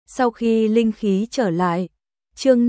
Sau khi linh khí trở lại. Chương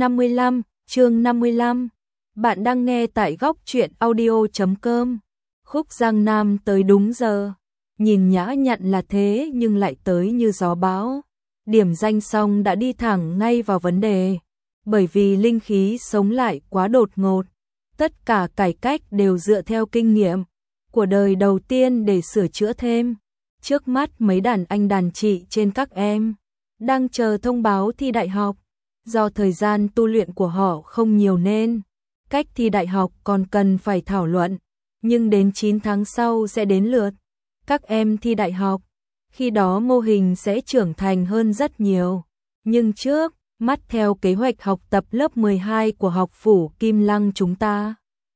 55. Bạn đang nghe tại góc truyện audio.com. Khúc Giang Nam tới đúng giờ. Nhìn nhã nhặn là thế nhưng lại tới như gió bão. Điểm danh xong đã đi thẳng ngay vào vấn đề. Bởi vì linh khí sống lại quá đột ngột. Tất cả cải cách đều dựa theo kinh nghiệm của đời đầu tiên để sửa chữa thêm. Trước mắt mấy đàn anh đàn chị trên các em đang chờ thông báo thi đại học. Do thời gian tu luyện của họ không nhiều nên cách thi đại học còn cần phải thảo luận. Nhưng đến 9 tháng sau sẽ đến lượt các em thi đại học. Khi đó mô hình sẽ trưởng thành hơn rất nhiều. Nhưng trước mắt theo kế hoạch học tập lớp 12 của học phủ Kim Lăng chúng ta,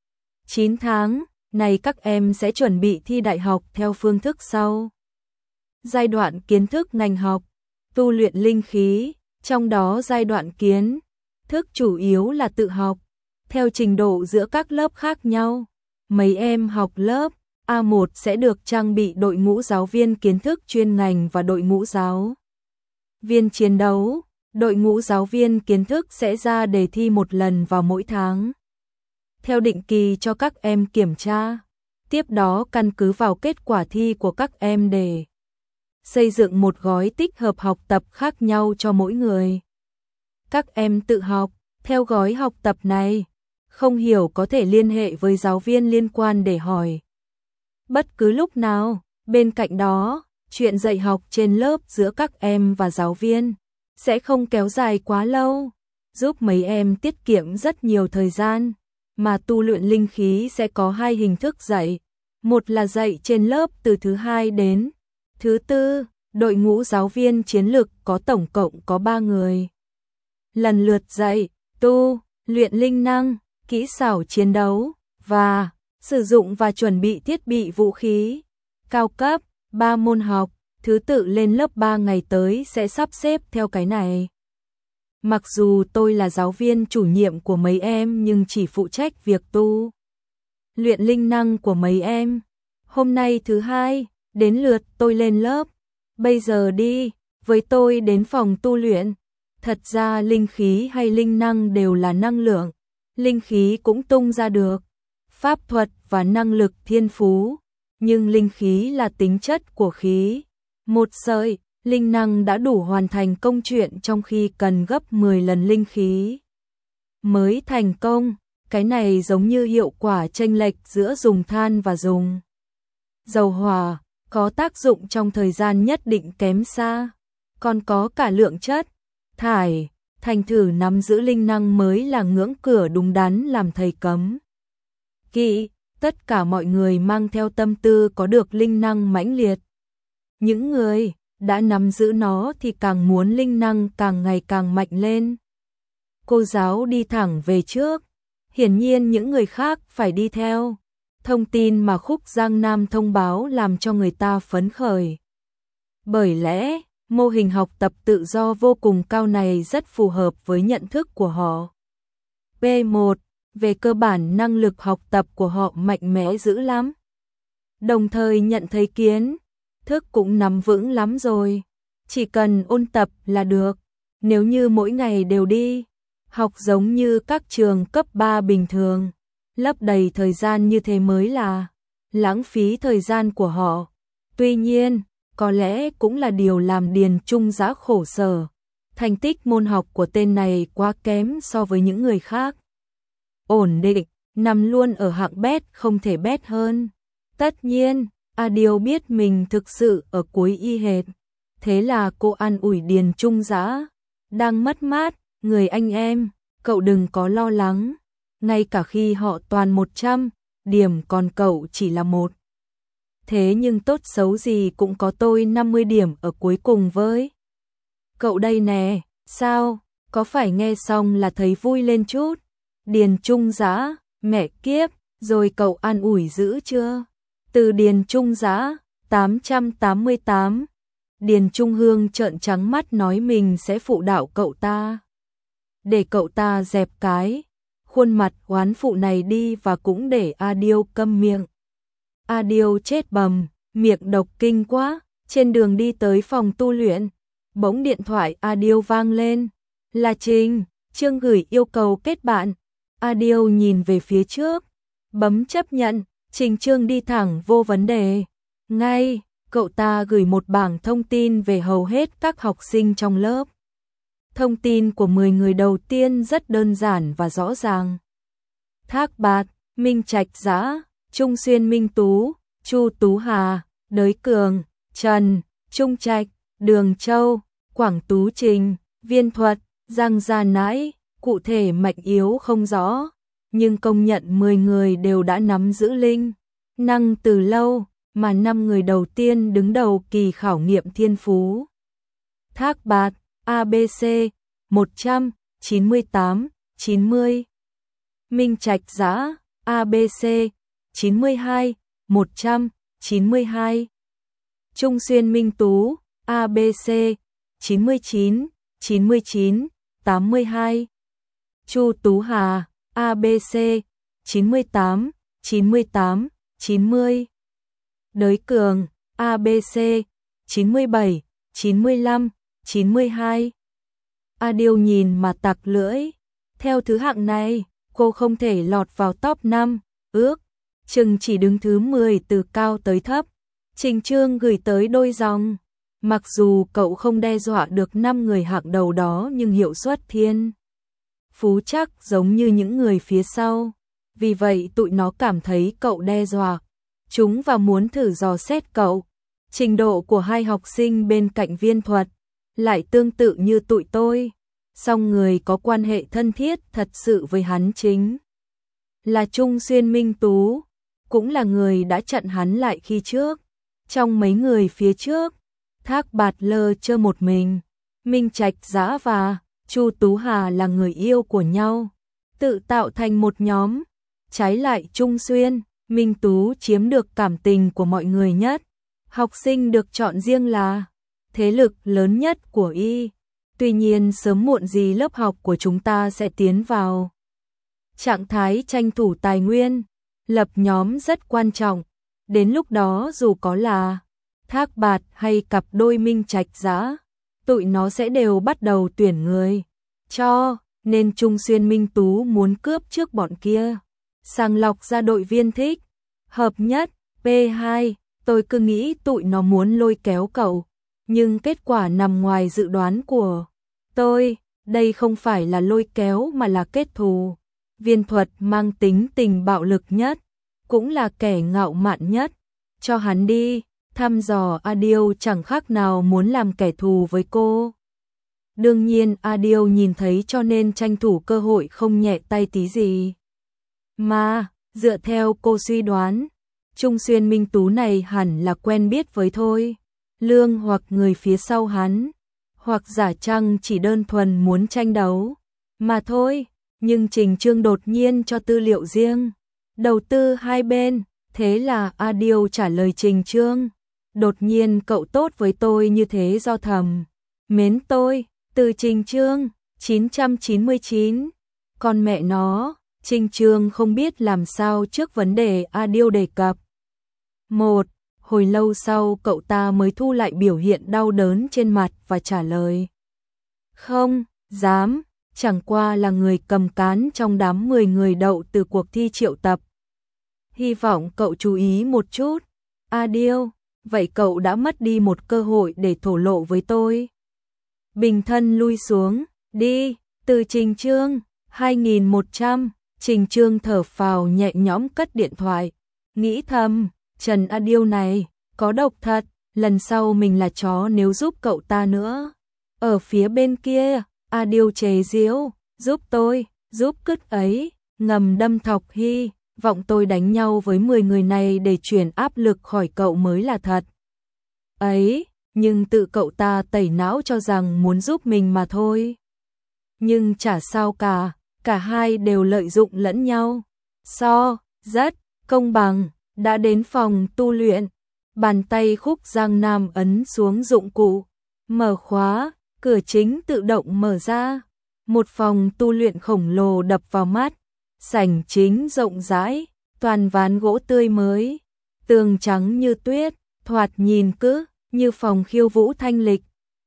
9 tháng này các em sẽ chuẩn bị thi đại học theo phương thức sau. Giai đoạn kiến thức ngành học, tu luyện linh khí, trong đó giai đoạn kiến thức chủ yếu là tự học, theo trình độ giữa các lớp khác nhau. Mấy em học lớp A1 sẽ được trang bị đội ngũ giáo viên kiến thức chuyên ngành và đội ngũ giáo viên chiến đấu. Đội ngũ giáo viên kiến thức sẽ ra đề thi một lần vào mỗi tháng, theo định kỳ cho các em kiểm tra. Tiếp đó căn cứ vào kết quả thi của các em để xây dựng một gói tích hợp học tập khác nhau cho mỗi người. Các em tự học theo gói học tập này, không hiểu có thể liên hệ với giáo viên liên quan để hỏi bất cứ lúc nào. Bên cạnh đó, chuyện dạy học trên lớp giữa các em và giáo viên sẽ không kéo dài quá lâu, giúp mấy em tiết kiệm rất nhiều thời gian. Mà tu luyện linh khí sẽ có hai hình thức dạy. Một là dạy trên lớp từ thứ hai đến thứ tư. Đội ngũ giáo viên chiến lực có tổng cộng có 3 người. Lần lượt dạy, tu, luyện linh năng, kỹ xảo chiến đấu, và sử dụng và chuẩn bị thiết bị vũ khí. Cao cấp, 3 môn học, thứ tự lên lớp 3 ngày tới sẽ sắp xếp theo cái này. Mặc dù tôi là giáo viên chủ nhiệm của mấy em nhưng chỉ phụ trách việc tu luyện linh năng của mấy em. Hôm nay thứ hai, đến lượt tôi lên lớp. Bây giờ đi với tôi đến phòng tu luyện. Thật ra linh khí hay linh năng đều là năng lượng. Linh khí cũng tung ra được pháp thuật và năng lực thiên phú. Nhưng linh khí là tính chất của khí. Một sợi linh năng đã đủ hoàn thành công chuyện, trong khi cần gấp 10 lần linh khí mới thành công. Cái này giống như hiệu quả chênh lệch giữa dùng than và dùng dầu hỏa, có tác dụng trong thời gian nhất định kém xa. Còn có cả lượng chất thải, thành thử nắm giữ linh năng mới là ngưỡng cửa đúng đắn làm thầy cấm kỵ. Tất cả mọi người mang theo tâm tư có được linh năng mãnh liệt. Những người đã nắm giữ nó thì càng muốn linh năng càng ngày càng mạnh lên. Cô giáo đi thẳng về trước, hiển nhiên những người khác phải đi theo. Thông tin mà Khúc Giang Nam thông báo làm cho người ta phấn khởi. Bởi lẽ, mô hình học tập tự do vô cùng cao này rất phù hợp với nhận thức của họ. P1. Về cơ bản năng lực học tập của họ mạnh mẽ dữ lắm. Đồng thời nhận thấy kiến thức cũng nắm vững lắm rồi. Chỉ cần ôn tập là được. Nếu như mỗi ngày đều đi học giống như các trường cấp 3 bình thường, lấp đầy thời gian như thế mới là lãng phí thời gian của họ. Tuy nhiên, có lẽ cũng là điều làm Điền Trung Giã khổ sở. Thành tích môn học của tên này quá kém so với những người khác. Ổn định, nằm luôn ở hạng bét không thể bét hơn. Tất nhiên, Điều biết mình thực sự ở cuối y hệt. Thế là cô an ủi Điền Trung Giã. Đang mất mát, người anh em, cậu đừng có lo lắng. Ngay cả khi họ toàn 100 điểm còn cậu chỉ là 1. Thế nhưng tốt xấu gì cũng có tôi 50 điểm ở cuối cùng với cậu đây nè. Sao, có phải nghe xong là thấy vui lên chút? Điền Trung Giã, mẹ kiếp, rồi cậu an ủi dữ chưa? Từ Điền Trung Giã, 888. Điền Trung Hương trợn trắng mắt nói mình sẽ phụ đạo cậu ta. Để cậu ta dẹp cái khuôn mặt oán phụ này đi và cũng để Điêu câm miệng. Điêu chết bầm, miệng độc kinh quá. Trên đường đi tới phòng tu luyện, Bỗng điện thoại Adil vang lên. Là Trình, Trương gửi yêu cầu kết bạn. Adil nhìn về phía trước, bấm chấp nhận. Trình Trương đi thẳng vô vấn đề. Ngay, cậu ta gửi một bảng thông tin về hầu hết các học sinh trong lớp. Thông tin của 10 người đầu tiên rất đơn giản và rõ ràng. Thác Bạt, Minh Trạch Giã, Trung Xuyên Minh Tú, Chu Tú Hà, Đới Cường, Trần, Trung Trạch, Đường Châu, Quảng Tú Trình, Viên Thuật, Giang Gia Nãi, cụ thể mạnh yếu không rõ, nhưng công nhận 10 người đều đã nắm giữ linh năng từ lâu, mà 5 người đầu tiên đứng đầu kỳ khảo nghiệm thiên phú. Thác Bạt, ABC, 100, 98, 90. Minh Trạch Giã, ABC, 92, 100, 92. Trung Xuyên Minh Tú, ABC, 99, 99, 82. Chu Tú Hà, ABC, 98, 98, 90. Đới Cường, ABC, 97, 95, 92. Adil nhìn mà tặc lưỡi. Theo thứ hạng này, cô không thể lọt vào top 5, ước chừng chỉ đứng thứ 10 từ cao tới thấp. Trình Trương gửi tới đôi dòng. Mặc dù cậu không đe dọa được 5 người hạng đầu đó nhưng hiệu suất thiên phú chắc giống như những người phía sau. Vì vậy tụi nó cảm thấy cậu đe dọa chúng và muốn thử dò xét cậu. Trình độ của hai học sinh bên cạnh Viên Thuật lại tương tự như tụi tôi. Song người có quan hệ thân thiết thật sự với hắn chính là Trung Xuyên Minh Tú, cũng là người đã chặn hắn lại khi trước. Trong mấy người phía trước, Thác Bạt lơ chơ một mình. Minh Trạch Giã và Chu Tú Hà là người yêu của nhau, tự tạo thành một nhóm. Trái lại Trung Xuyên, Minh Tú chiếm được cảm tình của mọi người nhất. Học sinh được chọn riêng là thế lực lớn nhất của y. Tuy nhiên sớm muộn gì lớp học của chúng ta sẽ tiến vào trạng thái tranh thủ tài nguyên, lập nhóm rất quan trọng. Đến lúc đó dù có là Thác Bạt hay cặp đôi Minh Trạch Giã, tụi nó sẽ đều bắt đầu tuyển người. Cho nên Trung Xuyên Minh Tú muốn cướp trước bọn kia, sàng lọc ra đội viên thích hợp nhất. P2, tôi cứ nghĩ tụi nó muốn lôi kéo cậu, nhưng kết quả nằm ngoài dự đoán của tôi. Đây không phải là lôi kéo mà là kết thù. Viên Thuật mang tính tình bạo lực nhất, cũng là kẻ ngạo mạn nhất. Cho hắn đi. Thăm dò Adil chẳng khác nào muốn làm kẻ thù với cô. Đương nhiên Adil nhìn thấy cho nên tranh thủ cơ hội không nhẹ tay tí gì. Mà, dựa theo cô suy đoán, Trung Xuyên Minh Tú này hẳn là quen biết với Thôi Lương hoặc người phía sau hắn, hoặc giả chăng chỉ đơn thuần muốn tranh đấu mà thôi. Nhưng Trình Trương đột nhiên cho tư liệu riêng, đầu tư hai bên. Thế là Adil trả lời Trình Trương, đột nhiên cậu tốt với tôi như thế do thầm mến tôi. Từ Trình Trương, 999. Con mẹ nó, Trình Trương không biết làm sao trước vấn đề Adil đề cập. Một hồi lâu sau cậu ta mới thu lại biểu hiện đau đớn trên mặt và trả lời. Không dám, chẳng qua là người cầm cán trong đám 10 người đậu từ cuộc thi triệu tập. Hy vọng cậu chú ý một chút. Adil, vậy cậu đã mất đi một cơ hội để thổ lộ với tôi. Bình thân lui xuống, đi. Từ Trình Trương, 2100. Trình Trương thở phào nhẹ nhõm cất điện thoại. Nghĩ thầm, Trần Adil này, có độc thật, lần sau mình là chó nếu giúp cậu ta nữa. Ở phía bên kia, Adil chế giễu, giúp tôi, giúp cứt ấy, ngầm đâm Thọc Hy. Vọng tôi đánh nhau với 10 người này để chuyển áp lực khỏi cậu mới là thật. Ấy, nhưng tự cậu ta tẩy não cho rằng muốn giúp mình mà thôi. Nhưng chả sao cả hai đều lợi dụng lẫn nhau. Rất công bằng. Đã đến phòng tu luyện, bàn tay Khúc Giang Nam ấn xuống dụng cụ, mở khóa, cửa chính tự động mở ra. Một phòng tu luyện khổng lồ đập vào mắt. Sảnh chính rộng rãi, toàn ván gỗ tươi mới, tường trắng như tuyết, thoạt nhìn cứ như phòng khiêu vũ thanh lịch.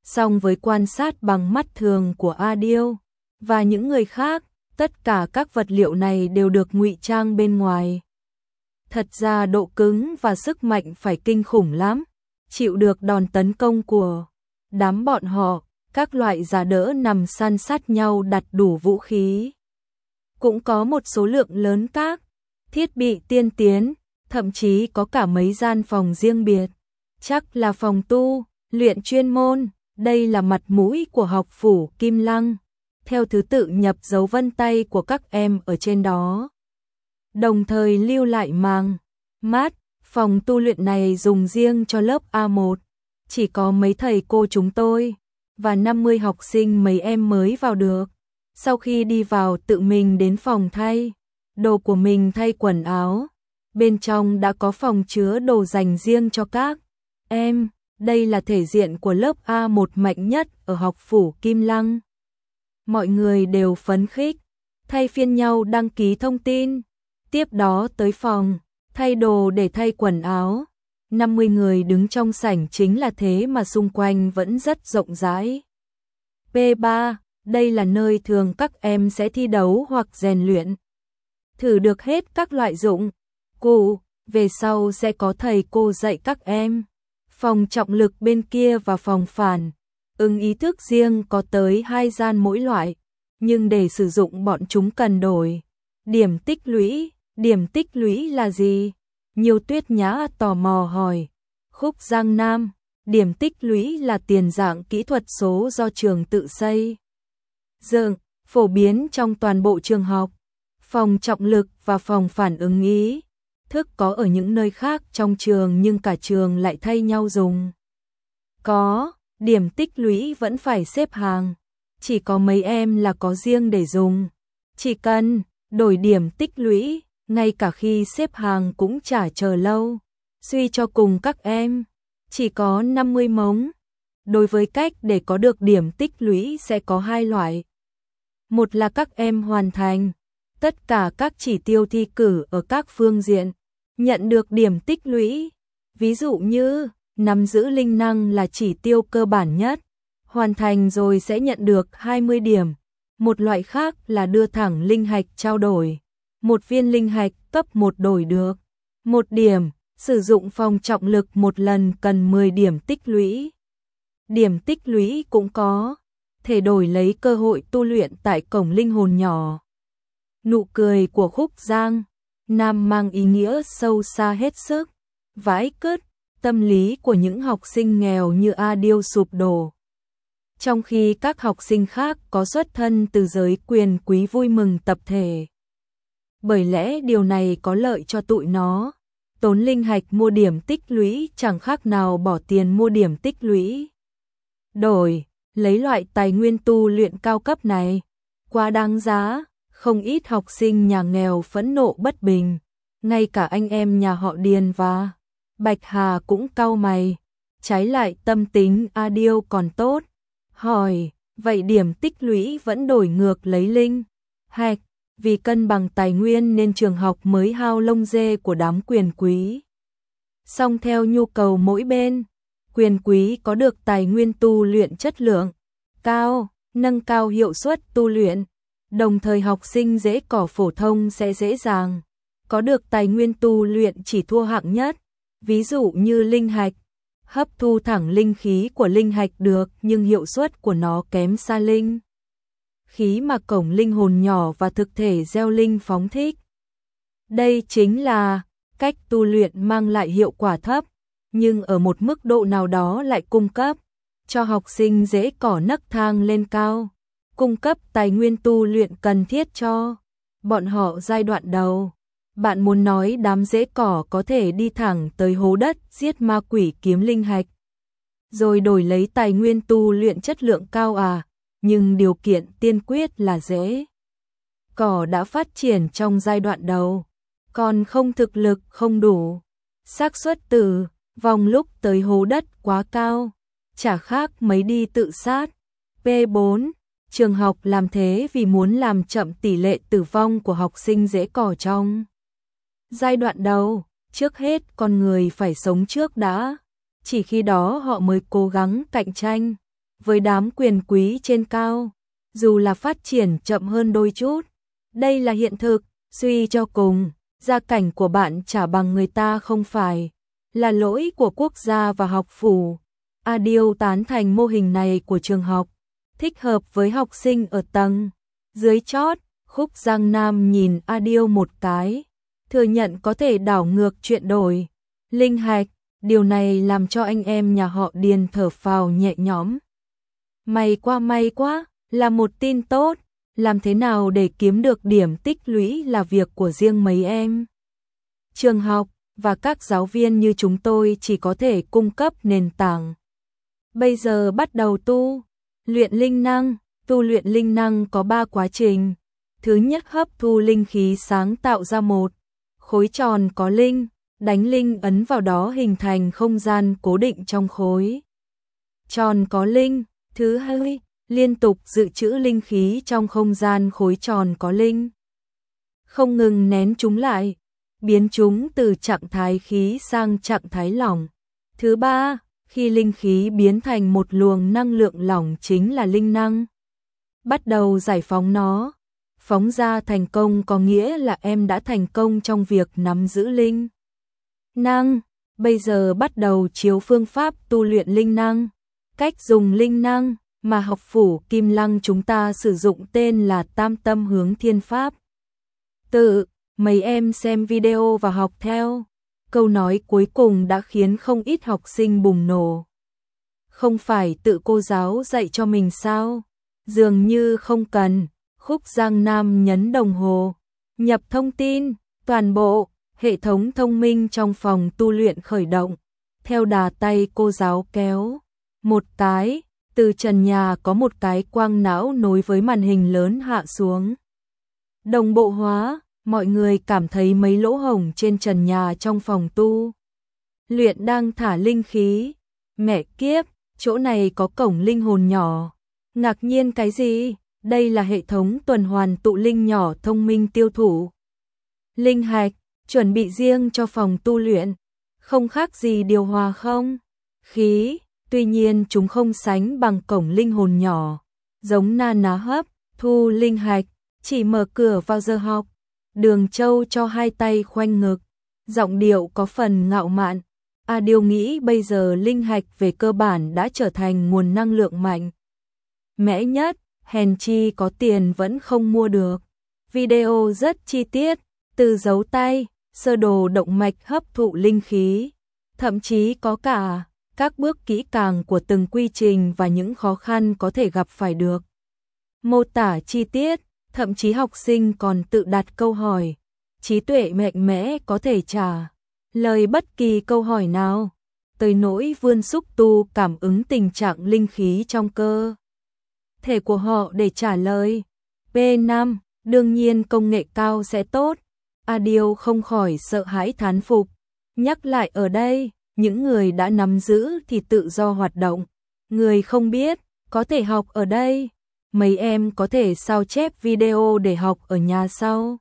song với quan sát bằng mắt thường của A Điêu và những người khác, tất cả các vật liệu này đều được ngụy trang bên ngoài. Thật ra độ cứng và sức mạnh phải kinh khủng lắm, chịu được đòn tấn công của đám bọn họ, các loại giả đỡ nằm san sát nhau đặt đủ vũ khí. Cũng có một số lượng lớn các thiết bị tiên tiến, thậm chí có cả mấy gian phòng riêng biệt. Chắc là phòng tu luyện chuyên môn, đây là mặt mũi của học phủ Kim Lăng, theo thứ tự nhập dấu vân tay của các em ở trên đó. Đồng thời lưu lại màng mát, phòng tu luyện này dùng riêng cho lớp A1, chỉ có mấy thầy cô chúng tôi và 50 học sinh mấy em mới vào được. Sau khi đi vào tự mình đến phòng thay đồ của mình thay quần áo, bên trong đã có phòng chứa đồ dành riêng cho các em. Đây là thể diện của lớp A1 mạnh nhất ở học phủ Kim Lăng. Mọi người đều phấn khích, thay phiên nhau đăng ký thông tin, tiếp đó tới phòng thay đồ để thay quần áo. 50 người đứng trong sảnh chính là thế mà xung quanh vẫn rất rộng rãi. P3, đây là nơi thường các em sẽ thi đấu hoặc rèn luyện. Thử được hết các loại dụng cụ, về sau sẽ có thầy cô dạy các em. Phòng trọng lực bên kia và phòng phản ý thức riêng có tới 2 gian mỗi loại, nhưng để sử dụng bọn chúng cần đổi điểm tích lũy. Điểm tích lũy là gì? Nhiều Tuyết Nhã tò mò hỏi. Khúc Giang Nam, điểm tích lũy là tiền dạng kỹ thuật số do trường tự xây dựng, phổ biến trong toàn bộ trường học. Phòng trọng lực và phòng phản ứng ý thức có ở những nơi khác trong trường nhưng cả trường lại thay nhau dùng. Có, điểm tích lũy vẫn phải xếp hàng, chỉ có mấy em là có riêng để dùng. Chỉ cần đổi điểm tích lũy, ngay cả khi xếp hàng cũng chả chờ lâu. Suy cho cùng các em, chỉ có 50 mống. Đối với cách để có được điểm tích lũy sẽ có 2 loại. Một là các em hoàn thành tất cả các chỉ tiêu thi cử ở các phương diện, nhận được điểm tích lũy. Ví dụ như, nắm giữ linh năng là chỉ tiêu cơ bản nhất, hoàn thành rồi sẽ nhận được 20 điểm. Một loại khác là đưa thẳng linh hạch trao đổi. Một viên linh hạch cấp 1 đổi được 1 điểm, sử dụng phòng trọng lực một lần cần 10 điểm tích lũy. Điểm tích lũy cũng có thể đổi lấy cơ hội tu luyện tại cổng linh hồn nhỏ. Nụ cười của Khúc Giang Nam mang ý nghĩa sâu xa hết sức. Vãi cứt, tâm lý của những học sinh nghèo như A Điêu sụp đổ. Trong khi các học sinh khác có xuất thân từ giới quyền quý vui mừng tập thể. Bởi lẽ điều này có lợi cho tụi nó. Tốn linh hạch mua điểm tích lũy chẳng khác nào bỏ tiền mua điểm tích lũy. Đổi, lấy loại tài nguyên tu luyện cao cấp này. Quá đáng giá, không ít học sinh nhà nghèo phẫn nộ bất bình. Ngay cả anh em nhà họ Điền và Bạch Hà cũng cau mày. Trái lại tâm tính A Điêu còn tốt. Hỏi, vậy điểm tích lũy vẫn đổi ngược lấy linh hạch. Vì cân bằng tài nguyên nên trường học mới hao lông dê của đám quyền quý. Song theo nhu cầu mỗi bên, quyền quý có được tài nguyên tu luyện chất lượng cao, nâng cao hiệu suất tu luyện, đồng thời học sinh dễ cỏ phổ thông sẽ dễ dàng có được tài nguyên tu luyện chỉ thua hạng nhất, ví dụ như linh hạch, hấp thu thẳng linh khí của linh hạch được nhưng hiệu suất của nó kém xa linh khí mà cổng linh hồn nhỏ và thực thể gieo linh phóng thích. Đây chính là cách tu luyện mang lại hiệu quả thấp, nhưng ở một mức độ nào đó lại cung cấp cho học sinh dễ cỏ nấc thang lên cao, cung cấp tài nguyên tu luyện cần thiết cho bọn họ giai đoạn đầu. Bạn muốn nói đám dễ cỏ có thể đi thẳng tới hố đất giết ma quỷ kiếm linh hạch, rồi đổi lấy tài nguyên tu luyện chất lượng cao à? Nhưng điều kiện tiên quyết là dễ cỏ đã phát triển trong giai đoạn đầu, còn không thực lực không đủ, xác suất tử vong lúc tới hố đất quá cao, chả khác mấy đi tự sát. P4, trường học làm thế vì muốn làm chậm tỷ lệ tử vong của học sinh dễ cỏ trong giai đoạn đầu. Trước hết con người phải sống trước đã, chỉ khi đó họ mới cố gắng cạnh tranh. với đám quyền quý trên cao, dù là phát triển chậm hơn đôi chút. Đây là hiện thực, suy cho cùng, gia cảnh của bạn chả bằng người ta không phải là lỗi của quốc gia và học phủ. Adil tán thành mô hình này của trường học, thích hợp với học sinh ở tầng dưới chót. Khúc Giang Nam nhìn Adil một cái, thừa nhận có thể đảo ngược chuyện đổi linh hạch, điều này làm cho anh em nhà họ Điền thở phào nhẹ nhõm. May quá, là một tin tốt, làm thế nào để kiếm được điểm tích lũy là việc của riêng mấy em. Trường học và các giáo viên như chúng tôi chỉ có thể cung cấp nền tảng. Bây giờ bắt đầu tu luyện linh năng có 3 quá trình. Thứ nhất, hấp thu linh khí sáng tạo ra một khối tròn có linh, đánh linh ấn vào đó hình thành không gian cố định trong khối tròn có linh. Thứ hai, liên tục dự trữ linh khí trong không gian khối tròn có linh, không ngừng nén chúng lại, biến chúng từ trạng thái khí sang trạng thái lỏng. Thứ ba, khi linh khí biến thành một luồng năng lượng lỏng chính là linh năng, bắt đầu giải phóng nó. Phóng ra thành công có nghĩa là em đã thành công trong việc nắm giữ linh năng. Bây giờ bắt đầu chiếu phương pháp tu luyện linh năng. Cách dùng linh năng mà học phủ Kim Lăng chúng ta sử dụng tên là Tam Tâm Hướng Thiên Pháp. Mấy em xem video và học theo. Câu nói cuối cùng đã khiến không ít học sinh bùng nổ. Không phải tự cô giáo dạy cho mình sao? Dường như không cần. Khúc Giang Nam nhấn đồng hồ, nhập thông tin, toàn bộ hệ thống thông minh trong phòng tu luyện khởi động. Theo đà tay cô giáo kéo một cái, từ trần nhà có một cái quang não nối với màn hình lớn hạ xuống. Đồng bộ hóa, mọi người cảm thấy mấy lỗ hổng trên trần nhà trong phòng tu luyện đang thả linh khí. Mẹ kiếp, chỗ này có cổng linh hồn nhỏ. Ngạc nhiên cái gì? Đây là hệ thống tuần hoàn tụ linh nhỏ thông minh tiêu thụ linh hạch, chuẩn bị riêng cho phòng tu luyện, không khác gì điều hòa không khí. Tuy nhiên chúng không sánh bằng cổng linh hồn nhỏ, giống na ná hấp thu linh hạch, chỉ mở cửa vào giờ học. Đường Châu cho hai tay khoanh ngực, giọng điệu có phần ngạo mạn. Adil nghĩ bây giờ linh hạch về cơ bản đã trở thành nguồn năng lượng mạnh mẽ nhất, hèn chi có tiền vẫn không mua được. Video rất chi tiết, từ dấu tay, sơ đồ động mạch hấp thụ linh khí, thậm chí có cả các bước kỹ càng của từng quy trình và những khó khăn có thể gặp phải được mô tả chi tiết. Thậm chí học sinh còn tự đặt câu hỏi, trí tuệ mạnh mẽ có thể trả lời bất kỳ câu hỏi nào, tới nỗi vươn xúc tu cảm ứng tình trạng linh khí trong cơ thể của họ để trả lời. P5, đương nhiên công nghệ cao sẽ tốt. Adil không khỏi sợ hãi thán phục. Nhắc lại ở đây, những người đã nắm giữ thì tự do hoạt động, người không biết có thể học ở đây. Mấy em có thể sao chép video để học ở nhà sau.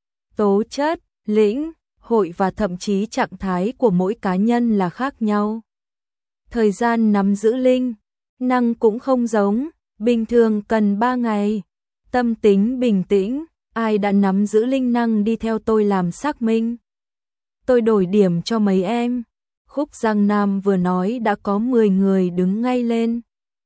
Tố chất, lĩnh hội và thậm chí trạng thái của mỗi cá nhân là khác nhau. Thời gian nắm giữ linh năng cũng không giống, bình thường cần 3 ngày. Tâm tính bình tĩnh, ai đã nắm giữ linh năng đi theo tôi làm xác minh. Tôi đổi điểm cho mấy em. Khúc Giang Nam vừa nói đã có 10 người đứng ngay lên.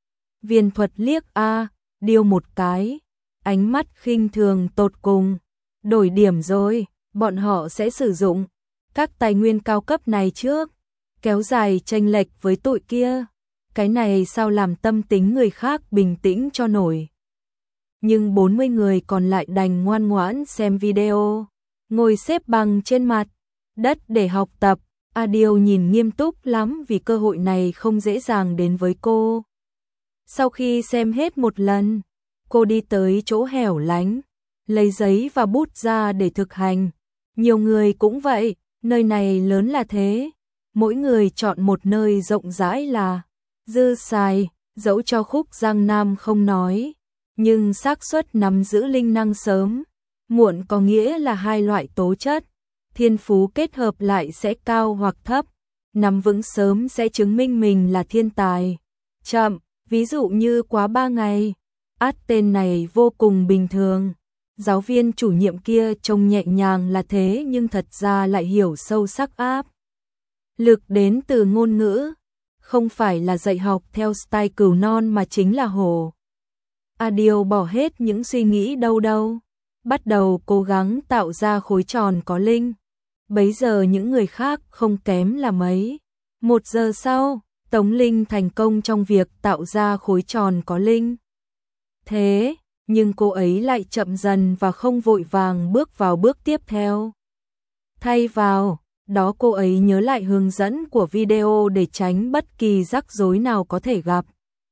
Viên thuật liếc Điêu một cái, ánh mắt khinh thường tột cùng. Đổi điểm rồi, bọn họ sẽ sử dụng các tài nguyên cao cấp này trước, kéo dài chênh lệch với tụi kia. Cái này sao làm tâm tính người khác bình tĩnh cho nổi. Nhưng 40 người còn lại đành ngoan ngoãn xem video, ngồi xếp bằng trên mặt đất để học tập. Adil nhìn nghiêm túc lắm vì cơ hội này không dễ dàng đến với cô. Sau khi xem hết một lần, cô đi tới chỗ hẻo lánh, lấy giấy và bút ra để thực hành. Nhiều người cũng vậy, nơi này lớn là thế. Mỗi người chọn một nơi rộng rãi là dư xài, dẫu cho Khúc Giang Nam không nói. Nhưng xác suất nắm giữ linh năng sớm, muộn có nghĩa là hai loại tố chất. Thiên phú kết hợp lại sẽ cao hoặc thấp. Nắm vững sớm sẽ chứng minh mình là thiên tài. Chậm, Ví dụ như quá 3 ngày, tên này vô cùng bình thường. Giáo viên chủ nhiệm kia trông nhẹ nhàng là thế nhưng thật ra lại hiểu sâu sắc áp lực đến từ ngôn ngữ, không phải là dạy học theo style cừu non mà chính là hổ. Điều bỏ hết những suy nghĩ đâu, bắt đầu cố gắng tạo ra khối tròn có linh. Bấy giờ những người khác không kém là mấy. 1 giờ sau, Tống Linh thành công trong việc tạo ra khối tròn có linh. Thế, nhưng cô ấy lại chậm dần và không vội vàng bước vào bước tiếp theo. Thay vào đó cô ấy nhớ lại hướng dẫn của video để tránh bất kỳ rắc rối nào có thể gặp.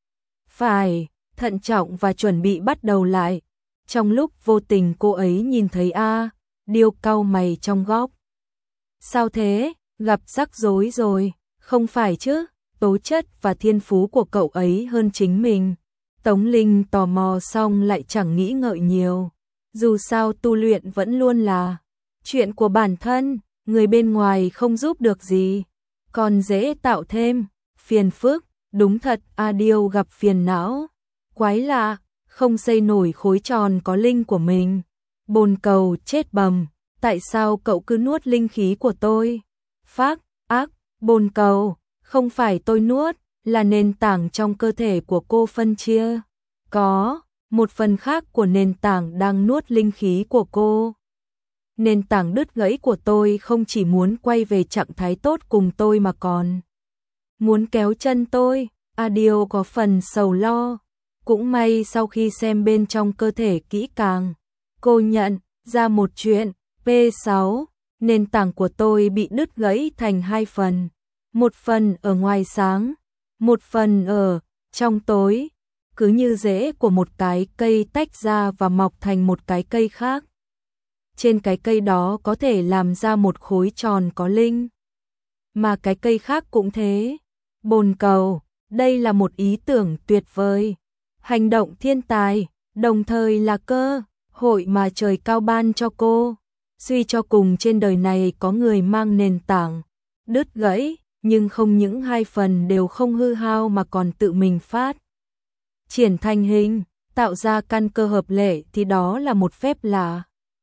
Phải thận trọng và chuẩn bị bắt đầu lại. Trong lúc vô tình cô ấy nhìn thấy Điều cau mày trong góc. Sao thế, gặp rắc rối rồi, không phải chứ, tố chất và thiên phú của cậu ấy hơn chính mình. Tống Linh tò mò xong lại chẳng nghĩ ngợi nhiều. Dù sao tu luyện vẫn luôn là chuyện của bản thân, người bên ngoài không giúp được gì, còn dễ tạo thêm phiền phức. Đúng thật, Điều gặp phiền não. Quái lạ, không xây nổi khối tròn có linh của mình. Bồn cầu chết bầm, tại sao cậu cứ nuốt linh khí của tôi? Phác, ác, bồn cầu, không phải tôi nuốt, là nền tảng trong cơ thể của cô phân chia. Có, một phần khác của nền tảng đang nuốt linh khí của cô. Nền tảng đứt gãy của tôi không chỉ muốn quay về trạng thái tốt cùng tôi mà còn muốn kéo chân tôi. Điều có phần sầu lo. Cũng may sau khi xem bên trong cơ thể kỹ càng, cô nhận ra một chuyện. P6, nền tảng của tôi bị đứt gãy thành 2 phần. Một phần ở ngoài sáng, một phần ở trong tối. Cứ như rễ của một cái cây tách ra và mọc thành một cái cây khác. Trên cái cây đó có thể làm ra một khối tròn có linh. Mà cái cây khác cũng thế. Bồn cầu, đây là một ý tưởng tuyệt vời. Hành động thiên tài, đồng thời là cơ hội mà trời cao ban cho cô. Suy cho cùng trên đời này có người mang nền tảng đứt gãy, nhưng không những 2 phần đều không hư hao mà còn tự mình phát triển thành hình, tạo ra căn cơ hợp lệ thì đó là một phép lạ.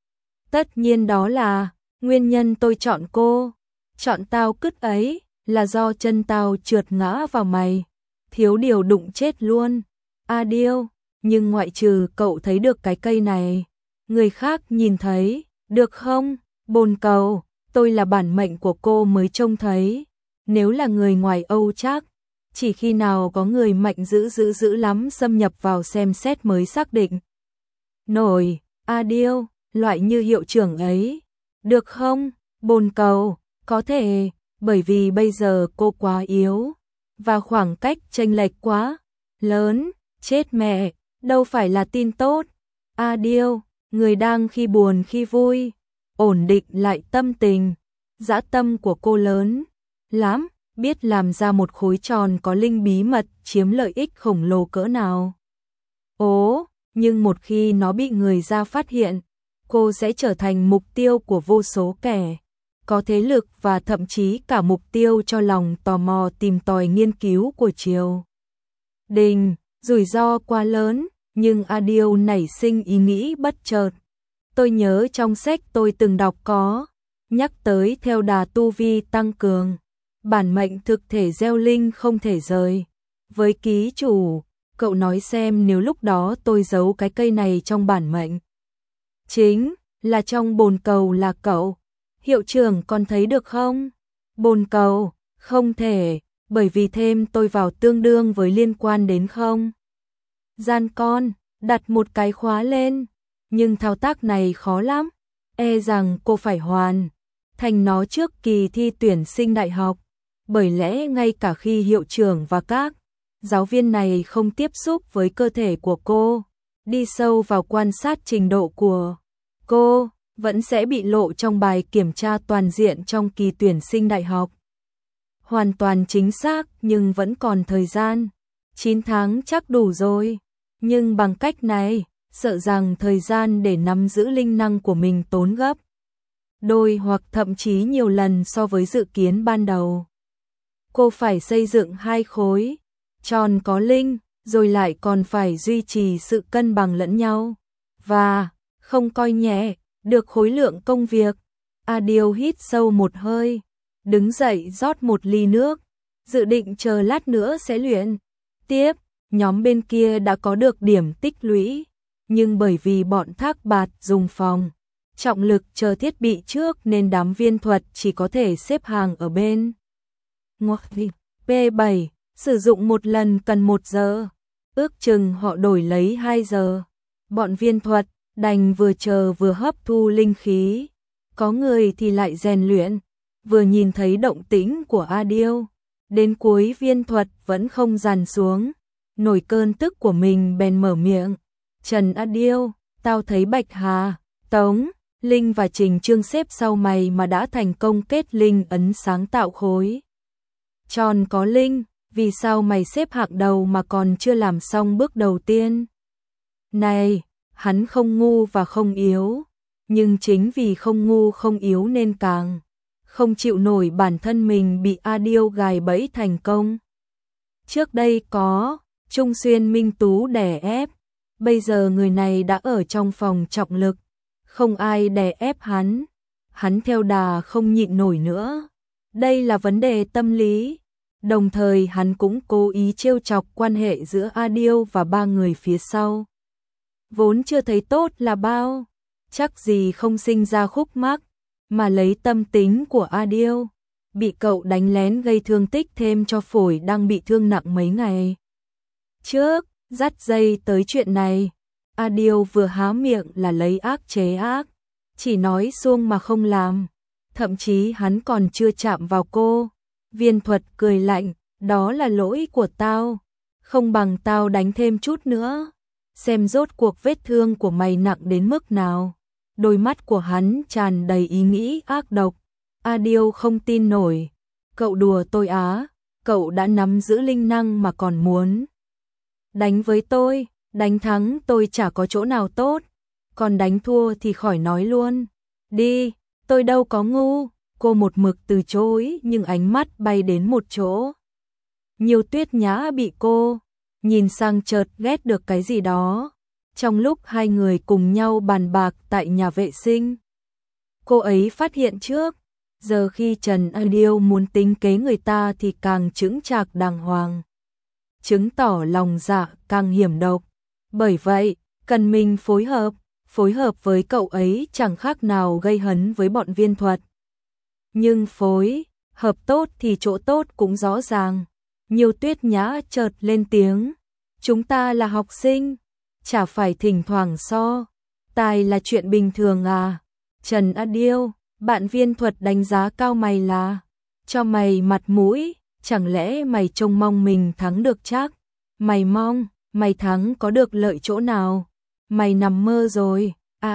Tất nhiên đó là nguyên nhân tôi chọn cô. Chọn tao cứt ấy là do chân tao trượt ngã vào mày, thiếu điều đụng chết luôn. Điều, nhưng ngoại trừ cậu thấy được cái cây này, người khác nhìn thấy, được không? Bồn cầu, tôi là bản mệnh của cô mới trông thấy. Nếu là người ngoài Âu chắc, chỉ khi nào có người mạnh dữ lắm xâm nhập vào xem xét mới xác định. Nổi, Điều, loại như hiệu trưởng ấy. Được không? Bồn cầu, có thể, bởi vì bây giờ cô quá yếu, và khoảng cách chênh lệch quá lớn. Chết mẹ, đâu phải là tin tốt. Điều, người đang khi buồn khi vui, ổn định lại tâm tình. Dã tâm của cô lớn lắm, biết làm ra một khối tròn có linh bí mật chiếm lợi ích khổng lồ cỡ nào. Nhưng một khi nó bị người ra phát hiện, cô sẽ trở thành mục tiêu của vô số kẻ có thế lực và thậm chí cả mục tiêu cho lòng tò mò tìm tòi nghiên cứu của triều đình. Rủi ro quá lớn, nhưng Điều nảy sinh ý nghĩ bất chợt. Tôi nhớ trong sách tôi từng đọc có nhắc tới theo đà tu vi tăng cường, bản mệnh thực thể gieo linh không thể rời. Với ký chủ, cậu nói xem nếu lúc đó tôi giấu cái cây này trong bản mệnh, chính là trong bồn cầu là cậu, hiệu trưởng còn thấy được không? Bồn cầu, không thể, bởi vì thêm tôi vào tương đương với liên quan đến không gian con, đặt một cái khóa lên, nhưng thao tác này khó lắm, rằng cô phải hoàn thành nó trước kỳ thi tuyển sinh đại học, bởi lẽ ngay cả khi hiệu trưởng và các giáo viên này không tiếp xúc với cơ thể của cô, đi sâu vào quan sát trình độ của cô, vẫn sẽ bị lộ trong bài kiểm tra toàn diện trong kỳ tuyển sinh đại học. Hoàn toàn chính xác, nhưng vẫn còn thời gian. 9 tháng chắc đủ rồi. Nhưng bằng cách này, sợ rằng thời gian để nắm giữ linh năng của mình tốn gấp đôi hoặc thậm chí nhiều lần so với dự kiến ban đầu. Cô phải xây dựng 2 khối tròn có linh, rồi lại còn phải duy trì sự cân bằng lẫn nhau, và không coi nhẹ được khối lượng công việc. Adil hít sâu một hơi, đứng dậy rót một ly nước, dự định chờ lát nữa sẽ luyện tiếp. Nhóm bên kia đã có được điểm tích lũy, nhưng bởi vì bọn Thác Bạt dùng phòng trọng lực chờ thiết bị trước nên đám viên thuật chỉ có thể xếp hàng ở bên ngoài. P7 sử dụng một lần cần 1 giờ, ước chừng họ đổi lấy 2 giờ. Bọn viên thuật đành vừa chờ vừa hấp thu linh khí, có người thì lại rèn luyện. Vừa nhìn thấy động tĩnh của Adil, đến cuối viên thuật vẫn không dàn xuống, nổi cơn tức của mình bèn mở miệng. Trần Adil, tao thấy Bạch Hà, Tống, Linh và Trình Trương xếp sau mày mà đã thành công kết linh ấn sáng tạo khối tròn có linh, vì sao mày xếp hạng đầu mà còn chưa làm xong bước đầu tiên? Này, hắn không ngu và không yếu, nhưng chính vì không ngu không yếu nên càng không chịu nổi bản thân mình bị Adil gài bẫy thành công. Trước đây có Trung Xuyên Minh Tú đè ép, bây giờ người này đã ở trong phòng trọng lực, không ai đè ép hắn theo đà không nhịn nổi nữa. Đây là vấn đề tâm lý. Đồng thời hắn cũng cố ý trêu chọc quan hệ giữa Adil và 3 người phía sau. Vốn chưa thấy tốt là bao, chắc gì không sinh ra khúc mắc, mà lấy tâm tính của Adil, bị cậu đánh lén gây thương tích thêm cho phổi đang bị thương nặng mấy ngày trước, dắt dây tới chuyện này. Adil vừa há miệng là lấy ác chế ác, chỉ nói suông mà không làm, thậm chí hắn còn chưa chạm vào cô. Viên thuật cười lạnh, đó là lỗi của tao, không bằng tao đánh thêm chút nữa, xem rốt cuộc vết thương của mày nặng đến mức nào. Đôi mắt của hắn tràn đầy ý nghĩ ác độc. Adil không tin nổi, cậu đùa tôi á, cậu đã nắm giữ linh năng mà còn muốn đánh với tôi, đánh thắng tôi chả có chỗ nào tốt, còn đánh thua thì khỏi nói luôn. Đi, tôi đâu có ngu. Cô một mực từ chối nhưng ánh mắt bay đến một chỗ. Nhiều Tuyết Nhã bị cô nhìn sang chợt ghét được cái gì đó. Trong lúc hai người cùng nhau bàn bạc tại nhà vệ sinh, cô ấy phát hiện trước. Giờ khi Trần Adil muốn tính kế người ta thì càng chững chạc đàng hoàng, chứng tỏ lòng dạ càng hiểm độc. Bởi vậy, cần mình phối hợp với cậu ấy chẳng khác nào gây hấn với bọn viên thuật. Nhưng phối hợp tốt thì chỗ tốt cũng rõ ràng. Nhiều Tuyết Nhã chợt lên tiếng, chúng ta là học sinh, chả phải thỉnh thoảng so tài là chuyện bình thường à? Trần Adil, bạn viên thuật đánh giá cao mày là cho mày mặt mũi, chẳng lẽ mày trông mong mình thắng được chắc? Mày mong, mày thắng có được lợi chỗ nào? Mày nằm mơ rồi.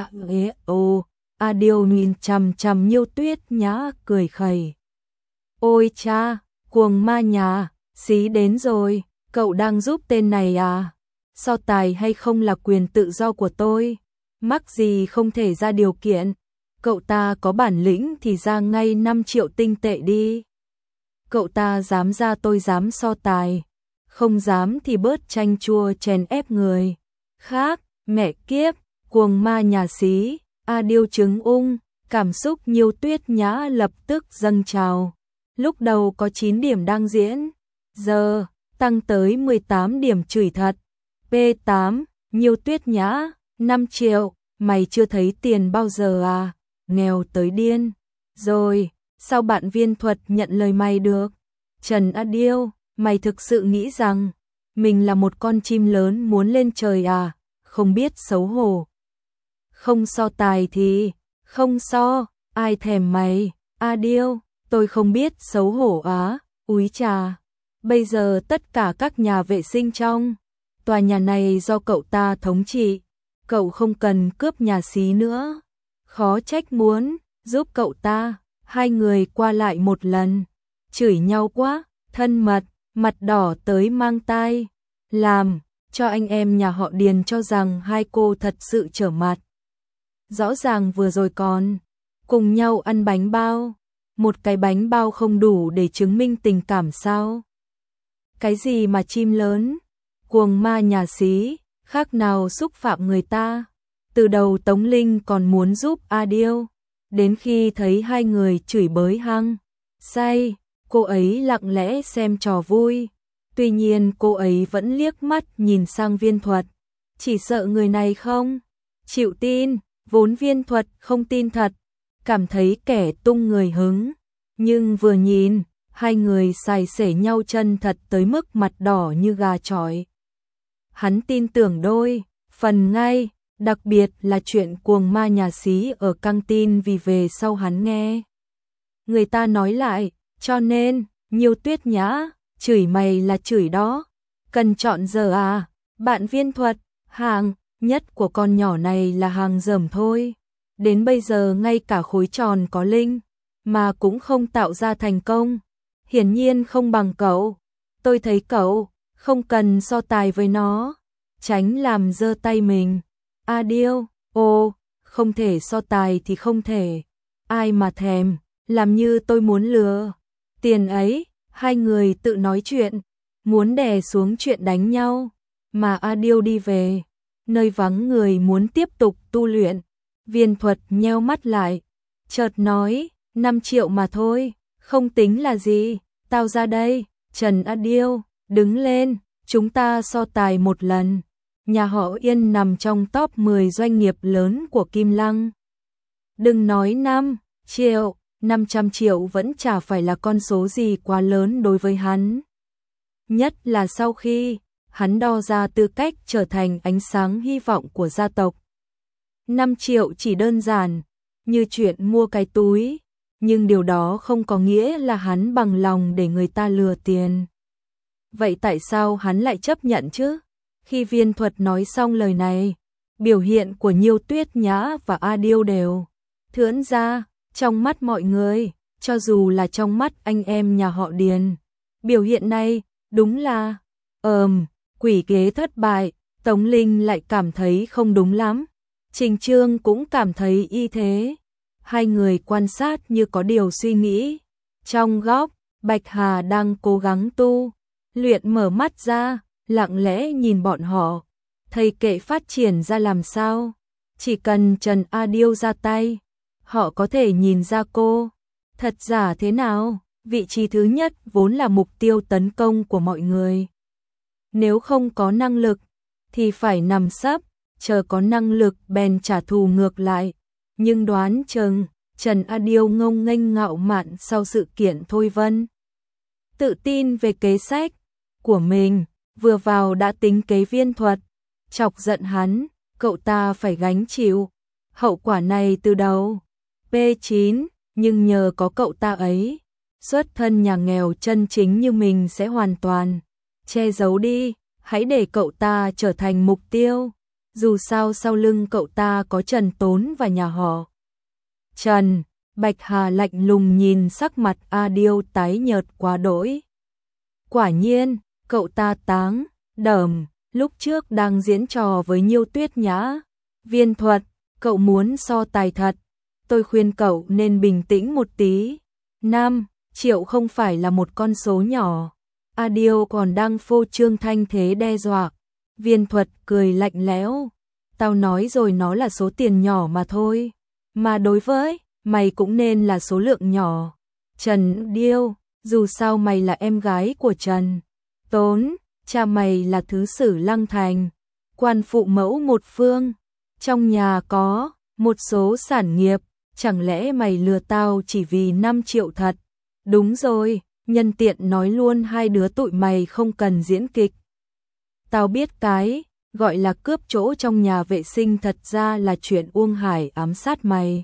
Adil nhìn chằm chằm Nhiêu Tuyết Nhã cười khẩy. Ôi cha, cuồng ma nhà, xí đến rồi, cậu đang giúp tên này à? So tài hay không là quyền tự do của tôi, mắc gì không thể ra điều kiện. Cậu ta có bản lĩnh thì ra ngay 5 triệu tinh tệ đi. Cậu ta dám ra tôi dám so tài, không dám thì bớt chanh chua chèn ép người khác. Mẹ kiếp, cuồng ma nhà xí. Adil trứng ung, cảm xúc Nhiêu Tuyết Nhã lập tức dâng trào. Lúc đầu có 9 điểm đang diễn, giờ tăng tới 18 điểm chửi thật. P8, Nhiêu Tuyết Nhã, 5 triệu, mày chưa thấy tiền bao giờ à? Nghèo tới điên. Rồi, sao bạn viên thuật nhận lời mày được? Trần Adil, mày thực sự nghĩ rằng mình là một con chim lớn muốn lên trời à? Không biết xấu hổ. Không so tài thì không so, ai thèm mày. Adil, tôi không biết xấu hổ á. Úi trà, bây giờ tất cả các nhà vệ sinh trong tòa nhà này do cậu ta thống trị, cậu không cần cướp nhà xí nữa. Khó trách muốn giúp cậu ta. Hai người qua lại một lần, chửi nhau quá thân mật, mặt đỏ tới mang tai, làm cho anh em nhà họ Điền cho rằng hai cô thật sự trở mặt. Rõ ràng vừa rồi còn cùng nhau ăn bánh bao, một cái bánh bao không đủ để chứng minh tình cảm sao? Cái gì mà chim lớn, cuồng ma nhà xí, khác nào xúc phạm người ta. Từ đầu Tống Linh còn muốn giúp A Điêu, đến khi thấy hai người chửi bới hăng say, cô ấy lặng lẽ xem trò vui. Tuy nhiên cô ấy vẫn liếc mắt nhìn sang Viên Thuật, chỉ sợ người này không chịu tin, vốn Viên Thuật không tin thật, cảm thấy kẻ tung người hứng, nhưng vừa nhìn, hai người sài sể nhau chân thật tới mức mặt đỏ như gà chọi. Hắn tin tưởng đôi phần ngay, đặc biệt là chuyện cuồng ma nhà xí ở căng tin vì về sau hắn nghe người ta nói lại, cho nên, Nhiêu Tuyết Nhã, chửi mày là chửi đó, cần chọn giờ à, bạn Viên Thuật, hàng nhất của con nhỏ này là hàng dởm thôi, đến bây giờ ngay cả khối tròn có linh, mà cũng không tạo ra thành công, hiển nhiên không bằng cậu, tôi thấy cậu, không cần so tài với nó, tránh làm dơ tay mình. A Điêu, ô, không thể so tài thì không thể, ai mà thèm, làm như tôi muốn lừa tiền ấy, hai người tự nói chuyện, muốn đè xuống chuyện đánh nhau, mà A Điêu đi về, nơi vắng người muốn tiếp tục tu luyện. Viên Thuật nheo mắt lại, chợt nói, 5 triệu mà thôi, không tính là gì, tao ra đây, Trần A Điêu, đứng lên, chúng ta so tài một lần. Nhà họ Yên nằm trong top 10 doanh nghiệp lớn của Kim Lăng. Đừng nói 5 triệu, 500 triệu vẫn chả phải là con số gì quá lớn đối với hắn. Nhất là sau khi hắn đo ra tư cách trở thành ánh sáng hy vọng của gia tộc. 5 triệu chỉ đơn giản như chuyện mua cái túi, nhưng điều đó không có nghĩa là hắn bằng lòng để người ta lừa tiền. Vậy tại sao hắn lại chấp nhận chứ? Khi Viên Thuật nói xong lời này, biểu hiện của Nhiêu Tuyết Nhã và A Điêu đều thướn ra, trong mắt mọi người, cho dù là trong mắt anh em nhà họ Điền. Biểu hiện này, đúng là, quỷ kế thất bại, Tống Linh lại cảm thấy không đúng lắm. Trình Trương cũng cảm thấy y thế. Hai người quan sát như có điều suy nghĩ. Trong góc, Bạch Hà đang cố gắng tu luyện mở mắt ra, lặng lẽ nhìn bọn họ, thầy kệ phát triển ra làm sao, chỉ cần Trần A Điêu ra tay, họ có thể nhìn ra cô thật giả thế nào. Vị trí thứ nhất vốn là mục tiêu tấn công của mọi người. Nếu không có năng lực thì phải nằm sấp, chờ có năng lực bèn trả thù ngược lại. Nhưng đoán chừng Trần A Điêu ngông nghênh ngạo mạn sau sự kiện Thôi Vân, tự tin về kế sách của mình, vừa vào đã tính kế Viên Thuật, chọc giận hắn, cậu ta phải gánh chịu hậu quả này từ đầu. P9, nhưng nhờ có cậu ta ấy, xuất thân nhà nghèo chân chính như mình sẽ hoàn toàn che giấu đi, hãy để cậu ta trở thành mục tiêu. Dù sao sau lưng cậu ta có Trần Tốn và nhà họ Trần. Bạch Hà lạnh lùng nhìn sắc mặt A Điêu tái nhợt quá đỗi. Quả nhiên, cậu ta táng đờm, lúc trước đang diễn trò với Nhiêu Tuyết Nhã. Viên Thuật, cậu muốn so tài thật, tôi khuyên cậu nên bình tĩnh một tí. 5 triệu không phải là một con số nhỏ. A Điêu còn đang phô trương thanh thế đe dọa. Viên Thuật cười lạnh lẽo, tao nói rồi, nó là số tiền nhỏ mà thôi, mà đối với mày cũng nên là số lượng nhỏ. Trần Điêu, dù sao mày là em gái của Trần Tốn, cha mày là thứ sử Lăng Thành, quan phụ mẫu một phương, trong nhà có một số sản nghiệp, chẳng lẽ mày lừa tao chỉ vì 5 triệu thật? Đúng rồi, nhân tiện nói luôn hai đứa tụi mày không cần diễn kịch. Tao biết cái gọi là cướp chỗ trong nhà vệ sinh thật ra là chuyện Uông Hải ám sát mày.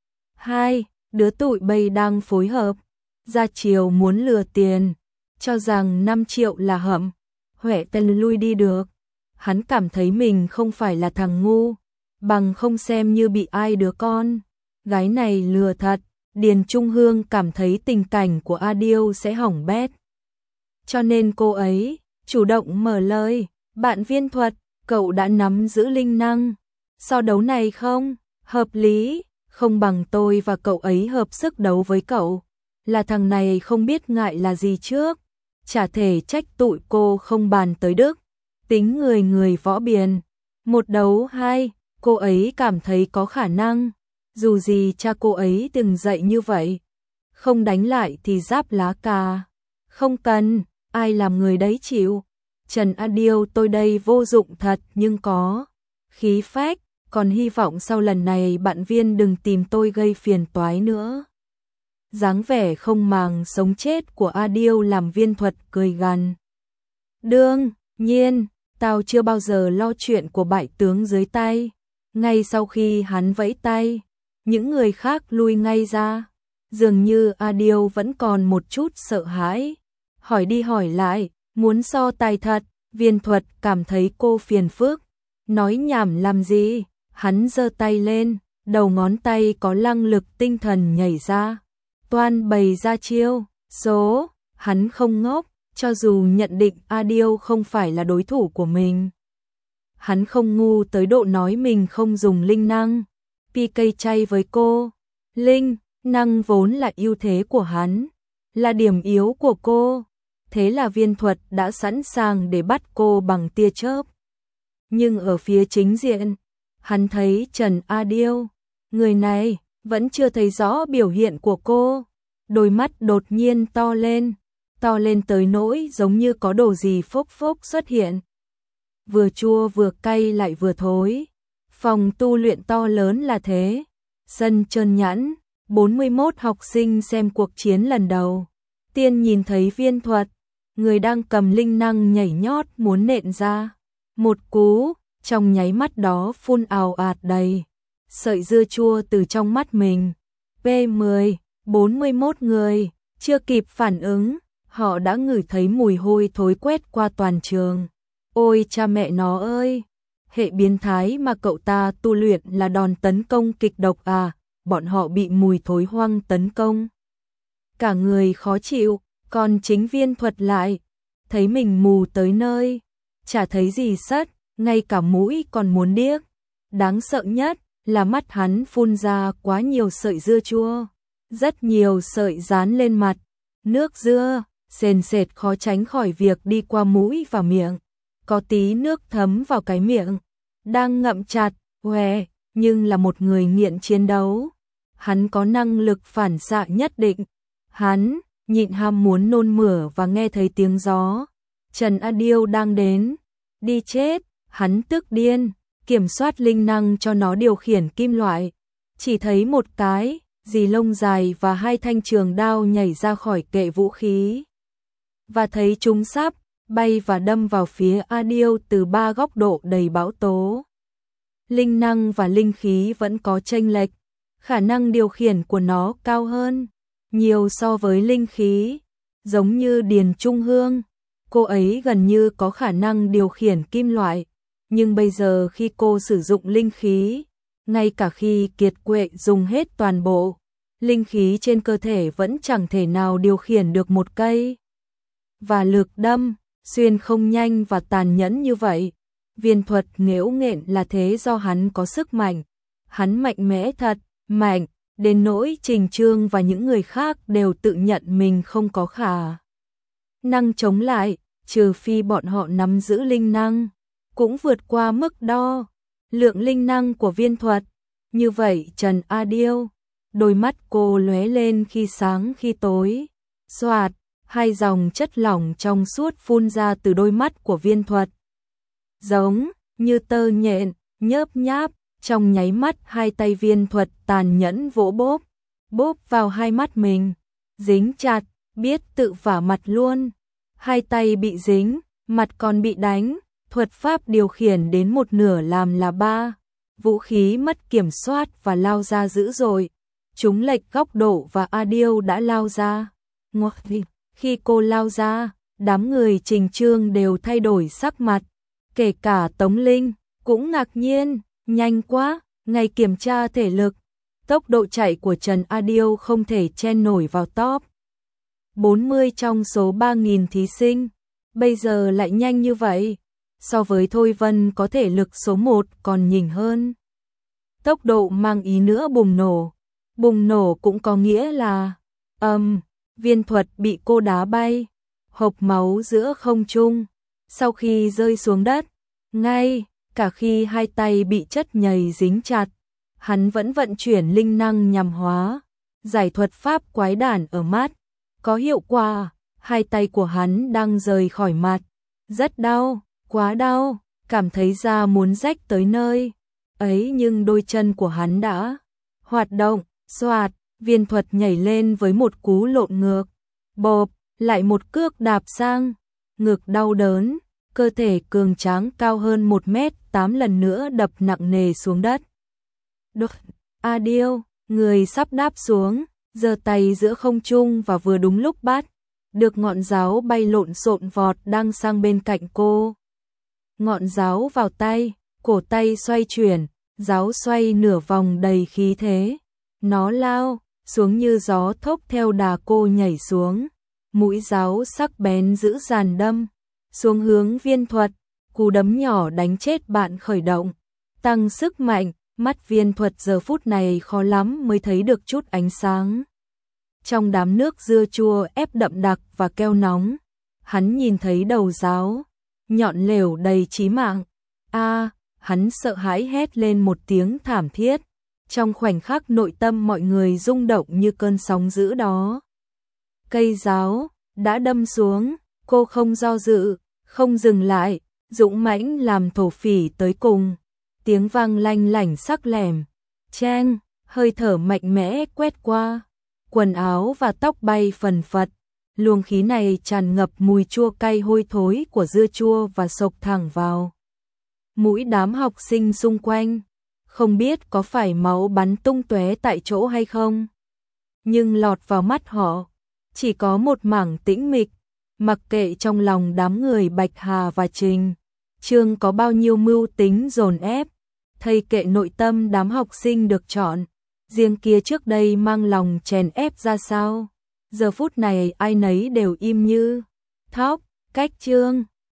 Hai đứa tụi bay đang phối hợp, ra chiều muốn lừa tiền, cho rằng 5 triệu là hậm, Huệ tên lui đi được. Hắn cảm thấy mình không phải là thằng ngu, bằng không xem như bị ai đứa con gái này lừa thật. Điền Trung Hương cảm thấy tình cảnh của A Điêu sẽ hỏng bét, cho nên cô ấy chủ động mở lời. Bạn Viên Thuật, cậu đã nắm giữ linh năng, so đấu này không hợp lý, không bằng tôi và cậu ấy hợp sức đấu với cậu. Là thằng này không biết ngại là gì trước, chả thể trách tụi cô không bàn tới đức. tính người người võ biền. Một đấu hai, cô ấy cảm thấy có khả năng. Dù gì cha cô ấy từng dạy như vậy. Không đánh lại thì giáp lá cà. Không cần, ai làm người đấy chịu. Trần A Diêu tôi đây vô dụng thật nhưng có khí phách, còn hy vọng sau lần này bạn Viên đừng tìm tôi gây phiền toái nữa. Dáng vẻ không màng sống chết của A Diêu làm Viên Thuật cười gằn. Đương nhiên, tao chưa bao giờ lo chuyện của bại tướng dưới tay. Ngay sau khi hắn vẫy tay, những người khác lui ngay ra. Dường như A Diêu vẫn còn một chút sợ hãi. Hỏi đi hỏi lại, muốn so tài thật, Viên Thuật cảm thấy cô phiền phức. Nói nhảm làm gì? Hắn giơ tay lên, đầu ngón tay có năng lực tinh thần nhảy ra. Toan bày ra chiêu, số, hắn không ngốc, cho dù nhận định A Diêu không phải là đối thủ của mình. Hắn không ngu tới độ nói mình không dùng linh năng. PK chay với cô. Linh năng vốn là ưu thế của hắn, là điểm yếu của cô. Thế là Viên Thuật đã sẵn sàng để bắt cô bằng tia chớp. Nhưng ở phía chính diện, hắn thấy Trần A Diêu, người này vẫn chưa thấy rõ biểu hiện của cô. Đôi mắt đột nhiên to lên tới nỗi giống như có đồ gì phốc phốc xuất hiện. Vừa chua vừa cay lại vừa thối. Phòng tu luyện to lớn là thế. Sân trơn nhẵn, 41 học sinh xem cuộc chiến lần đầu. Tiên nhìn thấy Viên Thuật, người đang cầm linh năng nhảy nhót muốn nện ra. Một cú, trong nháy mắt đó phun ào ạt đầy sợi dưa chua từ trong mắt mình. P10, 41 người, chưa kịp phản ứng, họ đã ngửi thấy mùi hôi thối quét qua toàn trường. Ôi cha mẹ nó ơi! Hệ biến thái mà cậu ta tu luyện là đòn tấn công kịch độc à, bọn họ bị mùi thối hoang tấn công. Cả người khó chịu, còn chính Viên Thuật lại, thấy mình mù tới nơi, chả thấy gì sất, ngay cả mũi còn muốn điếc. Đáng sợ nhất là mắt hắn phun ra quá nhiều sợi dưa chua, rất nhiều sợi dán lên mặt, nước dưa, sền sệt khó tránh khỏi việc đi qua mũi và miệng. Có tí nước thấm vào cái miệng, đang ngậm chặt, hoe, nhưng là một người nghiện chiến đấu. Hắn có năng lực phản xạ nhất định. Hắn nhịn ham muốn nôn mửa và nghe thấy tiếng gió. Trần A Diêu đang đến. Đi chết, hắn tức điên, kiểm soát linh năng cho nó điều khiển kim loại. Chỉ thấy một cái, dì lông dài và hai thanh trường đao nhảy ra khỏi kệ vũ khí. Và thấy chúng sắp bay và đâm vào phía A Diêu từ ba góc độ đầy bão tố. Linh năng và linh khí vẫn có chênh lệch, khả năng điều khiển của nó cao hơn nhiều so với linh khí, giống như Điền Trung Hương, cô ấy gần như có khả năng điều khiển kim loại, nhưng bây giờ khi cô sử dụng linh khí, ngay cả khi kiệt quệ dùng hết toàn bộ, linh khí trên cơ thể vẫn chẳng thể nào điều khiển được một cây. Và lực đâm xuyên không nhanh và tàn nhẫn như vậy. Viên Thuật nghễu nghện là thế do hắn có sức mạnh. Hắn mạnh mẽ thật, mạnh, đến nỗi Trình Trương và những người khác đều tự nhận mình không có khả năng chống lại, trừ phi bọn họ nắm giữ linh năng, cũng vượt qua mức đo lượng linh năng của Viên Thuật. Như vậy Trần A Diêu, đôi mắt cô lóe lên khi sáng khi tối. Xoạt, hai dòng chất lỏng trong suốt phun ra từ đôi mắt của Viên Thuật. Giống như tơ nhện, nhớp nháp, trong nháy mắt hai tay Viên Thuật tàn nhẫn vỗ bóp vào hai mắt mình, dính chặt, biết tự vả mặt luôn. Hai tay bị dính, mặt còn bị đánh, thuật pháp điều khiển đến một nửa làm là ba. Vũ khí mất kiểm soát và lao ra dữ dội. Chúng lệch góc độ và A Diêu đã lao ra. Khi cô lao ra, đám người Trình Trương đều thay đổi sắc mặt. Kể cả Tống Linh, cũng ngạc nhiên, nhanh quá, ngày kiểm tra thể lực. Tốc độ chạy của Trần A Diêu không thể chen nổi vào top 40 trong số 3.000 thí sinh. Bây giờ lại nhanh như vậy. So với Thôi Vân có thể lực số 1 còn nhỉnh hơn. Tốc độ mang ý nữa bùng nổ. Bùng nổ cũng có nghĩa là Viên Thuật bị cô đá bay, hộc máu giữa không trung. Sau khi rơi xuống đất, ngay cả khi hai tay bị chất nhầy dính chặt, hắn vẫn vận chuyển linh năng nhằm hóa giải thuật pháp quái đản ở mắt. Có hiệu quả, hai tay của hắn đang rời khỏi mặt. Rất đau, quá đau, cảm thấy da muốn rách tới nơi ấy, nhưng đôi chân của hắn đã hoạt động, xoạt, viên thuật nhảy lên với một cú lộn ngược, bộp, lại một cước đạp sang, ngực đau đớn, cơ thể cường tráng cao hơn 1m8 lần nữa đập nặng nề xuống đất. Đột, A Điêu, người sắp đáp xuống, giơ tay giữa không trung và vừa đúng lúc bắt được ngọn giáo bay lộn xộn vọt đang sang bên cạnh cô. Ngọn giáo vào tay, cổ tay xoay chuyển, giáo xoay nửa vòng đầy khí thế. Nó lao xuống như gió thốc theo đà cô nhảy xuống. Mũi giáo sắc bén giữ dàn đâm xuống hướng viên thuật, cú đấm nhỏ đánh chết bạn khởi động, tăng sức mạnh. Mắt viên thuật giờ phút này khó lắm mới thấy được chút ánh sáng. Trong đám nước dưa chua ép đậm đặc và keo nóng, hắn nhìn thấy đầu giáo, nhọn lều đầy chí mạng. Hắn sợ hãi hét lên một tiếng thảm thiết. Trong khoảnh khắc nội tâm mọi người rung động như cơn sóng dữ đó. Cây giáo đã đâm xuống, cô không do dự, không dừng lại, dũng mãnh làm thổ phỉ tới cùng. Tiếng vang lanh lảnh sắc lẻm, cheng, hơi thở mạnh mẽ quét qua, quần áo và tóc bay phần phật. Luồng khí này tràn ngập mùi chua cay hôi thối của dưa chua và xộc thẳng vào mũi đám học sinh xung quanh. Không biết có phải máu bắn tung tóe tại chỗ hay không, nhưng lọt vào mắt họ chỉ có một mảng tĩnh mịch. Mặc kệ trong lòng đám người Bạch Hà và Trình Trương có bao nhiêu mưu tính dồn ép, thầy kệ nội tâm đám học sinh được chọn, riêng kia trước đây mang lòng chèn ép ra sao, giờ phút này ai nấy đều im như thóc. Cách Trương